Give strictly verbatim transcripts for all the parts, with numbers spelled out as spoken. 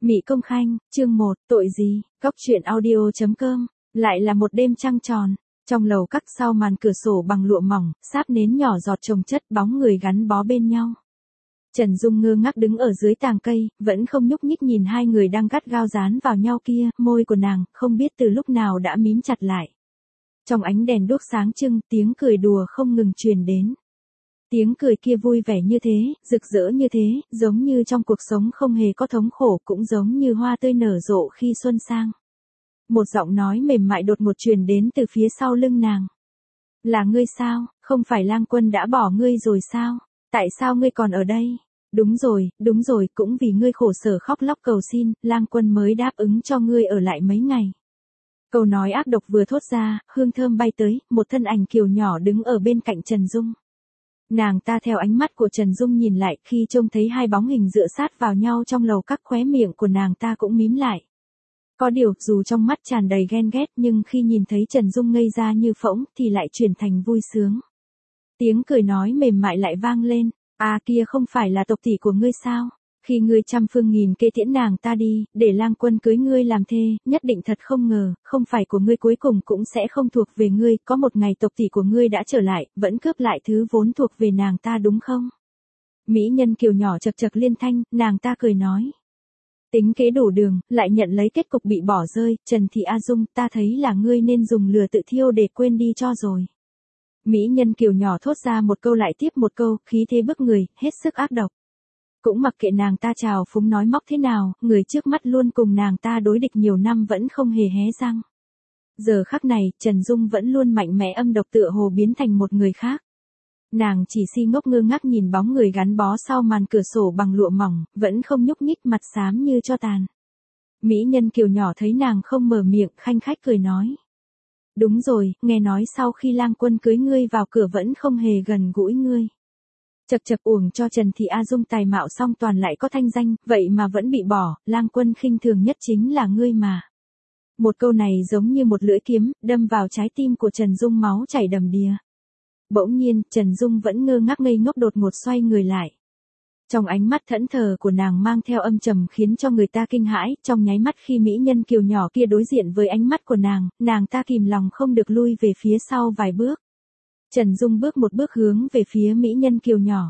Mị Công Khanh, chương một, tội gì, Cóc truyện audio chấm com, lại là một đêm trăng tròn. Trong lầu các sau màn cửa sổ bằng lụa mỏng, sáp nến nhỏ giọt chồng chất bóng người gắn bó bên nhau. Trần Dung ngơ ngác đứng ở dưới tàng cây, vẫn không nhúc nhích nhìn hai người đang gắt gao dán vào nhau kia, môi của nàng, không biết từ lúc nào đã mím chặt lại. Trong ánh đèn đuốc sáng trưng, tiếng cười đùa không ngừng truyền đến. Tiếng cười kia vui vẻ như thế, rực rỡ như thế, giống như trong cuộc sống không hề có thống khổ, cũng giống như hoa tươi nở rộ khi xuân sang. Một giọng nói mềm mại đột ngột truyền đến từ phía sau lưng nàng. Là ngươi sao, không phải Lang Quân đã bỏ ngươi rồi sao? Tại sao ngươi còn ở đây? Đúng rồi, đúng rồi, cũng vì ngươi khổ sở khóc lóc cầu xin, Lang Quân mới đáp ứng cho ngươi ở lại mấy ngày. Câu nói ác độc vừa thốt ra, hương thơm bay tới, một thân ảnh kiều nhỏ đứng ở bên cạnh Trần Dung. Nàng ta theo ánh mắt của Trần Dung nhìn lại, khi trông thấy hai bóng hình dựa sát vào nhau trong lầu các, khóe miệng của nàng ta cũng mím lại. Có điều, dù trong mắt tràn đầy ghen ghét nhưng khi nhìn thấy Trần Dung ngây ra như phỗng thì lại chuyển thành vui sướng. Tiếng cười nói mềm mại lại vang lên, à kia không phải là tộc tỷ của ngươi sao? Khi ngươi trăm phương nghìn kế tiễn nàng ta đi, để Lang Quân cưới ngươi làm thê, nhất định thật không ngờ, không phải của ngươi cuối cùng cũng sẽ không thuộc về ngươi, có một ngày tộc tỷ của ngươi đã trở lại, vẫn cướp lại thứ vốn thuộc về nàng ta đúng không? Mỹ nhân kiều nhỏ chật chật liên thanh, nàng ta cười nói. Tính kế đủ đường, lại nhận lấy kết cục bị bỏ rơi, Trần Thị A Dung, ta thấy là ngươi nên dùng lửa tự thiêu để quên đi cho rồi. Mỹ nhân kiều nhỏ thốt ra một câu lại tiếp một câu, khí thế bức người, hết sức ác độc. Cũng mặc kệ nàng ta trào phúng nói móc thế nào, người trước mắt luôn cùng nàng ta đối địch nhiều năm vẫn không hề hé răng. Giờ khắc này, Trần Dung vẫn luôn mạnh mẽ âm độc tựa hồ biến thành một người khác. Nàng chỉ si ngốc ngơ ngác nhìn bóng người gắn bó sau màn cửa sổ bằng lụa mỏng, vẫn không nhúc nhích, mặt xám như tro tàn. Mỹ nhân kiều nhỏ thấy nàng không mở miệng, khanh khách cười nói. Đúng rồi, nghe nói sau khi Lang Quân cưới ngươi vào cửa vẫn không hề gần gũi ngươi. Chật chật uổng cho Trần Thị A Dung tài mạo song toàn lại có thanh danh, vậy mà vẫn bị bỏ, Lang Quân khinh thường nhất chính là ngươi mà. Một câu này giống như một lưỡi kiếm, đâm vào trái tim của Trần Dung, máu chảy đầm đìa. Bỗng nhiên, Trần Dung vẫn ngơ ngác ngây ngốc, đột ngột xoay người lại. Trong ánh mắt thẫn thờ của nàng mang theo âm trầm khiến cho người ta kinh hãi, trong nháy mắt khi mỹ nhân kiều nhỏ kia đối diện với ánh mắt của nàng, nàng ta kìm lòng không được lui về phía sau vài bước. Trần Dung bước một bước hướng về phía mỹ nhân kiều nhỏ.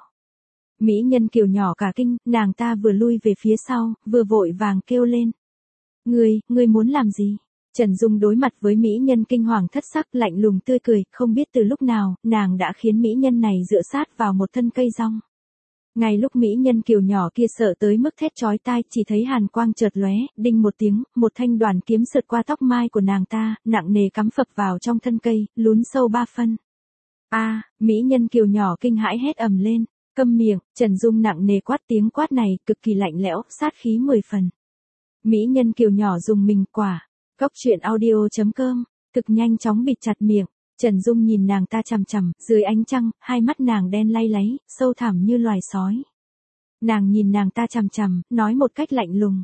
Mỹ nhân kiều nhỏ cả kinh, nàng ta vừa lui về phía sau, vừa vội vàng kêu lên. Ngươi, ngươi muốn làm gì? Trần Dung đối mặt với mỹ nhân kinh hoàng thất sắc, lạnh lùng tươi cười, không biết từ lúc nào, nàng đã khiến mỹ nhân này dựa sát vào một thân cây rong. Ngay lúc mỹ nhân kiều nhỏ kia sợ tới mức thét chói tai, chỉ thấy hàn quang chợt lóe, đinh một tiếng, một thanh đoàn kiếm sượt qua tóc mai của nàng ta, nặng nề cắm phập vào trong thân cây, lún sâu ba phân. A, à, mỹ nhân kiều nhỏ kinh hãi hét ầm lên, câm miệng, Trần Dung nặng nề quát, tiếng quát này cực kỳ lạnh lẽo, sát khí mười phần. Mỹ nhân kiều nhỏ dùng mình quả. Cóc truyện audio chấm com, cực nhanh chóng bịt chặt miệng, Trần Dung nhìn nàng ta chằm chằm, dưới ánh trăng, hai mắt nàng đen lay láy, sâu thẳm như loài sói. Nàng nhìn nàng ta chằm chằm, nói một cách lạnh lùng.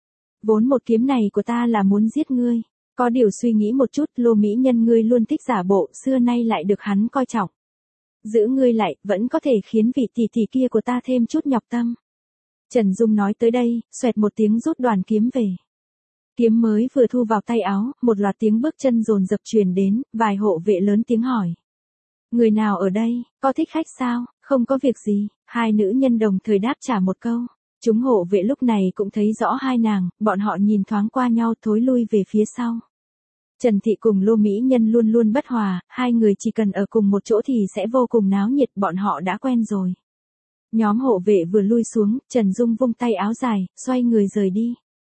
Vốn một kiếm này của ta là muốn giết ngươi, có điều suy nghĩ một chút, Lô mỹ nhân ngươi luôn thích giả bộ, xưa nay lại được hắn coi trọng. Giữ ngươi lại, vẫn có thể khiến vị tỷ tỷ kia của ta thêm chút nhọc tâm. Trần Dung nói tới đây, xoẹt một tiếng rút đoàn kiếm về. Kiếm mới vừa thu vào tay áo, một loạt tiếng bước chân dồn dập truyền đến, vài hộ vệ lớn tiếng hỏi. Người nào ở đây, có thích khách sao, không có việc gì, hai nữ nhân đồng thời đáp trả một câu. Chúng hộ vệ lúc này cũng thấy rõ hai nàng, bọn họ nhìn thoáng qua nhau thối lui về phía sau. Trần Thị cùng Lô mỹ nhân luôn luôn bất hòa, hai người chỉ cần ở cùng một chỗ thì sẽ vô cùng náo nhiệt, bọn họ đã quen rồi. Nhóm hộ vệ vừa lui xuống, Trần Dung vung tay áo dài, xoay người rời đi.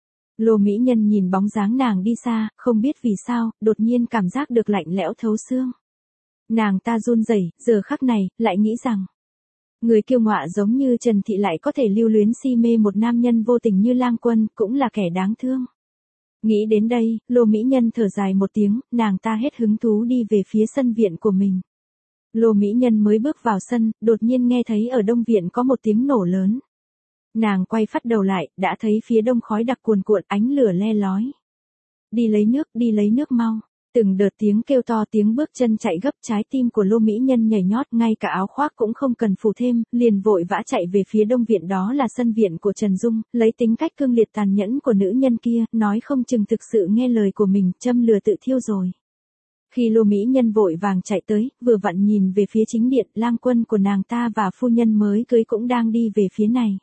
Lô mỹ nhân nhìn bóng dáng nàng đi xa, không biết vì sao, đột nhiên cảm giác được lạnh lẽo thấu xương. Nàng ta run rẩy, giờ khắc này, lại nghĩ rằng, người kiêu ngọa giống như Trần Thị lại có thể lưu luyến si mê một nam nhân vô tình như Lang Quân, cũng là kẻ đáng thương. Nghĩ đến đây, Lô mỹ nhân thở dài một tiếng, nàng ta hết hứng thú đi về phía sân viện của mình. Lô mỹ nhân mới bước vào sân, đột nhiên nghe thấy ở đông viện có một tiếng nổ lớn. Nàng quay phắt đầu lại, đã thấy phía đông khói đặc cuồn cuộn, ánh lửa le lói. Đi lấy nước, đi lấy nước mau. Từng đợt tiếng kêu to, tiếng bước chân chạy gấp, trái tim của Lô Mỹ Nhân nhảy nhót, ngay cả áo khoác cũng không cần phủ thêm, liền vội vã chạy về phía đông viện, đó là sân viện của Trần Dung, lấy tính cách cương liệt tàn nhẫn của nữ nhân kia, nói không chừng thực sự nghe lời của mình, châm lửa tự thiêu rồi. Khi Lô Mỹ Nhân vội vàng chạy tới, vừa vặn nhìn về phía chính điện, lang quân của nàng ta và phu nhân mới cưới cũng đang đi về phía này.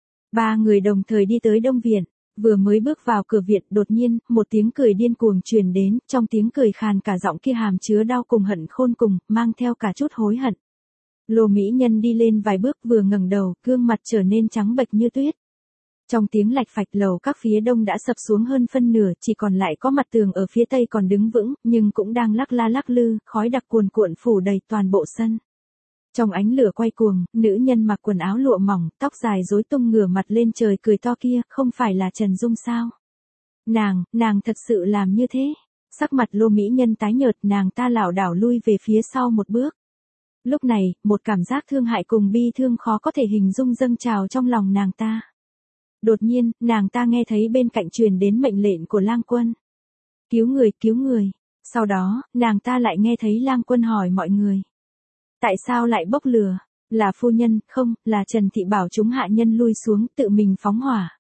Ba người đồng thời đi tới đông viện. Vừa mới bước vào cửa viện, đột nhiên, một tiếng cười điên cuồng truyền đến, trong tiếng cười khàn cả giọng kia hàm chứa đau cùng hận khôn cùng, mang theo cả chút hối hận. Lô Mỹ Nhân đi lên vài bước, vừa ngẩng đầu, gương mặt trở nên trắng bệch như tuyết. Trong tiếng lạch phạch, lầu các phía đông đã sập xuống hơn phân nửa, chỉ còn lại có mặt tường ở phía tây còn đứng vững, nhưng cũng đang lắc la lắc lư, khói đặc cuồn cuộn phủ đầy toàn bộ sân. Trong ánh lửa quay cuồng, nữ nhân mặc quần áo lụa mỏng, tóc dài rối tung ngửa mặt lên trời cười to kia, không phải là Trần Dung sao? Nàng, nàng thật sự làm như thế. Sắc mặt Lô Mỹ Nhân tái nhợt, nàng ta lảo đảo lui về phía sau một bước. Lúc này, một cảm giác thương hại cùng bi thương khó có thể hình dung dâng trào trong lòng nàng ta. Đột nhiên, nàng ta nghe thấy bên cạnh truyền đến mệnh lệnh của lang quân. Cứu người, cứu người. Sau đó, nàng ta lại nghe thấy lang quân hỏi mọi người. Tại sao lại bốc lửa? Là phu nhân, không, là Trần Thị bảo chúng hạ nhân lui xuống, tự mình phóng hỏa.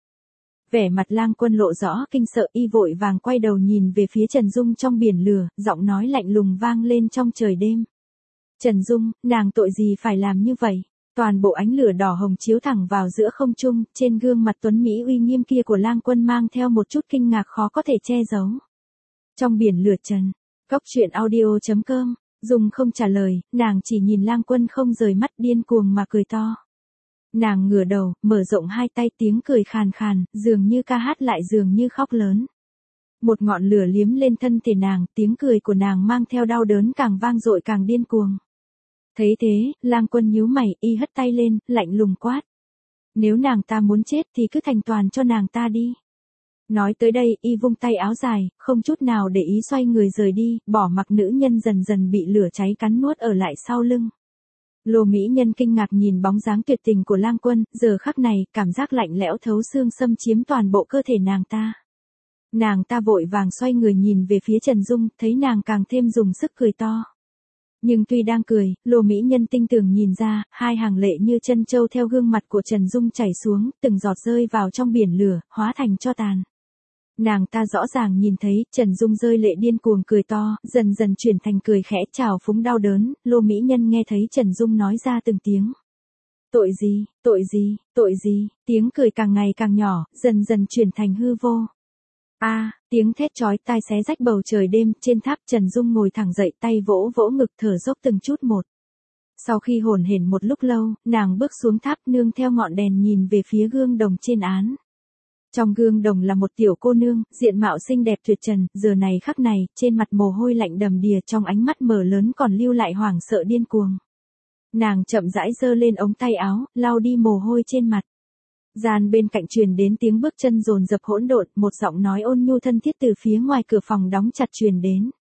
Vẻ mặt lang quân lộ rõ kinh sợ, y vội vàng quay đầu nhìn về phía Trần Dung trong biển lửa, giọng nói lạnh lùng vang lên trong trời đêm. Trần Dung, nàng tội gì phải làm như vậy? Toàn bộ ánh lửa đỏ hồng chiếu thẳng vào giữa không trung, trên gương mặt tuấn Mỹ uy nghiêm kia của lang quân mang theo một chút kinh ngạc khó có thể che giấu. Trong biển lửa trần, góc truyện audio chấm com. Dung không trả lời, nàng chỉ nhìn lang quân không rời mắt, điên cuồng mà cười to. Nàng ngửa đầu, mở rộng hai tay, tiếng cười khàn khàn, dường như ca hát lại dường như khóc lớn. Một ngọn lửa liếm lên thân thể nàng, tiếng cười của nàng mang theo đau đớn càng vang dội càng điên cuồng. Thấy thế, lang quân nhíu mày, y hất tay lên, lạnh lùng quát. Nếu nàng ta muốn chết thì cứ thành toàn cho nàng ta đi. Nói tới đây, y vung tay áo dài, không chút nào để ý xoay người rời đi, bỏ mặc nữ nhân dần dần bị lửa cháy cắn nuốt ở lại sau lưng. Lô Mỹ Nhân kinh ngạc nhìn bóng dáng tuyệt tình của lang quân, giờ khắc này, cảm giác lạnh lẽo thấu xương xâm chiếm toàn bộ cơ thể nàng ta. Nàng ta vội vàng xoay người nhìn về phía Trần Dung, thấy nàng càng thêm dùng sức cười to. Nhưng tuy đang cười, Lô Mỹ Nhân tinh tường nhìn ra, hai hàng lệ như chân châu theo gương mặt của Trần Dung chảy xuống, từng giọt rơi vào trong biển lửa, hóa thành tro tàn. Nàng ta rõ ràng nhìn thấy, Trần Dung rơi lệ điên cuồng cười to, dần dần chuyển thành cười khẽ trào phúng đau đớn, Lô Mỹ Nhân nghe thấy Trần Dung nói ra từng tiếng. Tội gì, tội gì, tội gì, tiếng cười càng ngày càng nhỏ, dần dần chuyển thành hư vô. A, à, tiếng thét chói tai xé rách bầu trời đêm, trên tháp Trần Dung ngồi thẳng dậy, tay vỗ vỗ ngực thở dốc từng chút một. Sau khi hổn hển một lúc lâu, nàng bước xuống tháp nương theo ngọn đèn nhìn về phía gương đồng trên án. Trong gương đồng là một tiểu cô nương, diện mạo xinh đẹp tuyệt trần, giờ này khắc này, trên mặt mồ hôi lạnh đầm đìa, trong ánh mắt mở lớn còn lưu lại hoảng sợ điên cuồng. Nàng chậm rãi giơ lên ống tay áo, lau đi mồ hôi trên mặt. Gian bên cạnh truyền đến tiếng bước chân dồn dập hỗn độn, một giọng nói ôn nhu thân thiết từ phía ngoài cửa phòng đóng chặt truyền đến.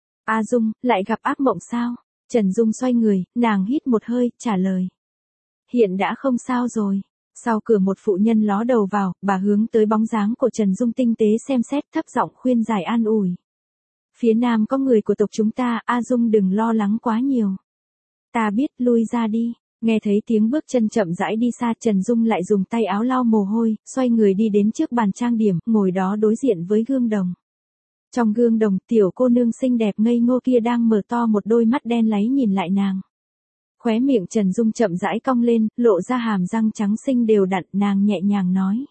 A Dung, lại gặp ác mộng sao? Trần Dung xoay người, nàng hít một hơi, trả lời. Hiện đã không sao rồi. Sau cửa một phụ nhân ló đầu vào, bà hướng tới bóng dáng của Trần Dung tinh tế xem xét, thấp giọng khuyên giải an ủi. Phía nam có người của tộc chúng ta, A Dung đừng lo lắng quá nhiều. Ta biết, lui ra đi. Nghe thấy tiếng bước chân chậm rãi đi xa, Trần Dung lại dùng tay áo lau mồ hôi, xoay người đi đến trước bàn trang điểm, ngồi đó đối diện với gương đồng. Trong gương đồng, tiểu cô nương xinh đẹp ngây ngô kia đang mở to một đôi mắt đen láy nhìn lại nàng. Khóe miệng Trần Dung chậm rãi cong lên, lộ ra hàm răng trắng xinh đều đặn, nàng nhẹ nhàng nói.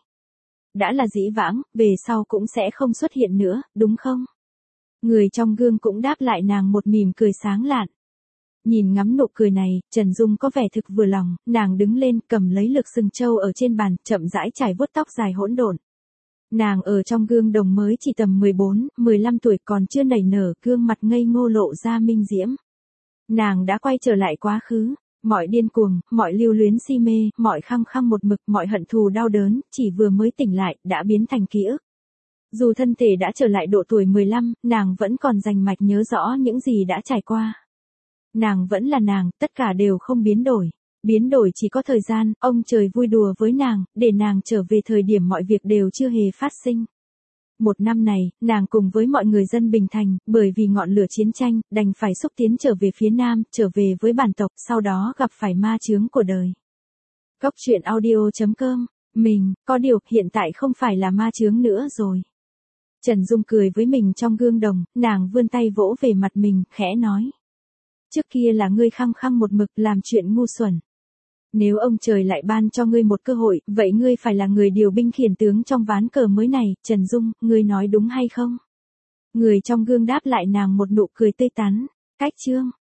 Đã là dĩ vãng, về sau cũng sẽ không xuất hiện nữa, đúng không? Người trong gương cũng đáp lại nàng một mỉm cười sáng lạn. Nhìn ngắm nụ cười này, Trần Dung có vẻ thực vừa lòng, nàng đứng lên, cầm lấy lược sừng trâu ở trên bàn, chậm rãi chải vuốt tóc dài hỗn độn. Nàng ở trong gương đồng mới chỉ tầm mười bốn, mười lăm tuổi, còn chưa nảy nở, gương mặt ngây ngô lộ ra minh diễm. Nàng đã quay trở lại quá khứ, mọi điên cuồng, mọi lưu luyến si mê, mọi khăng khăng một mực, mọi hận thù đau đớn, chỉ vừa mới tỉnh lại, đã biến thành ký ức. Dù thân thể đã trở lại độ tuổi mười lăm, nàng vẫn còn rành mạch nhớ rõ những gì đã trải qua. Nàng vẫn là nàng, tất cả đều không biến đổi. Biến đổi chỉ có thời gian, ông trời vui đùa với nàng, để nàng trở về thời điểm mọi việc đều chưa hề phát sinh. Một năm này, nàng cùng với mọi người dân Bình Thành, bởi vì ngọn lửa chiến tranh, đành phải xúc tiến trở về phía Nam, trở về với bản tộc, sau đó gặp phải ma chướng của đời. Cốc truyện audio chấm com, mình, có điều, hiện tại không phải là ma chướng nữa rồi. Trần Dung cười với mình trong gương đồng, nàng vươn tay vỗ về mặt mình, khẽ nói. Trước kia là ngươi khăng khăng một mực làm chuyện ngu xuẩn. Nếu ông trời lại ban cho ngươi một cơ hội, vậy ngươi phải là người điều binh khiển tướng trong ván cờ mới này, Trần Dung, ngươi nói đúng hay không? Người trong gương đáp lại nàng một nụ cười tươi tắn. Cách chương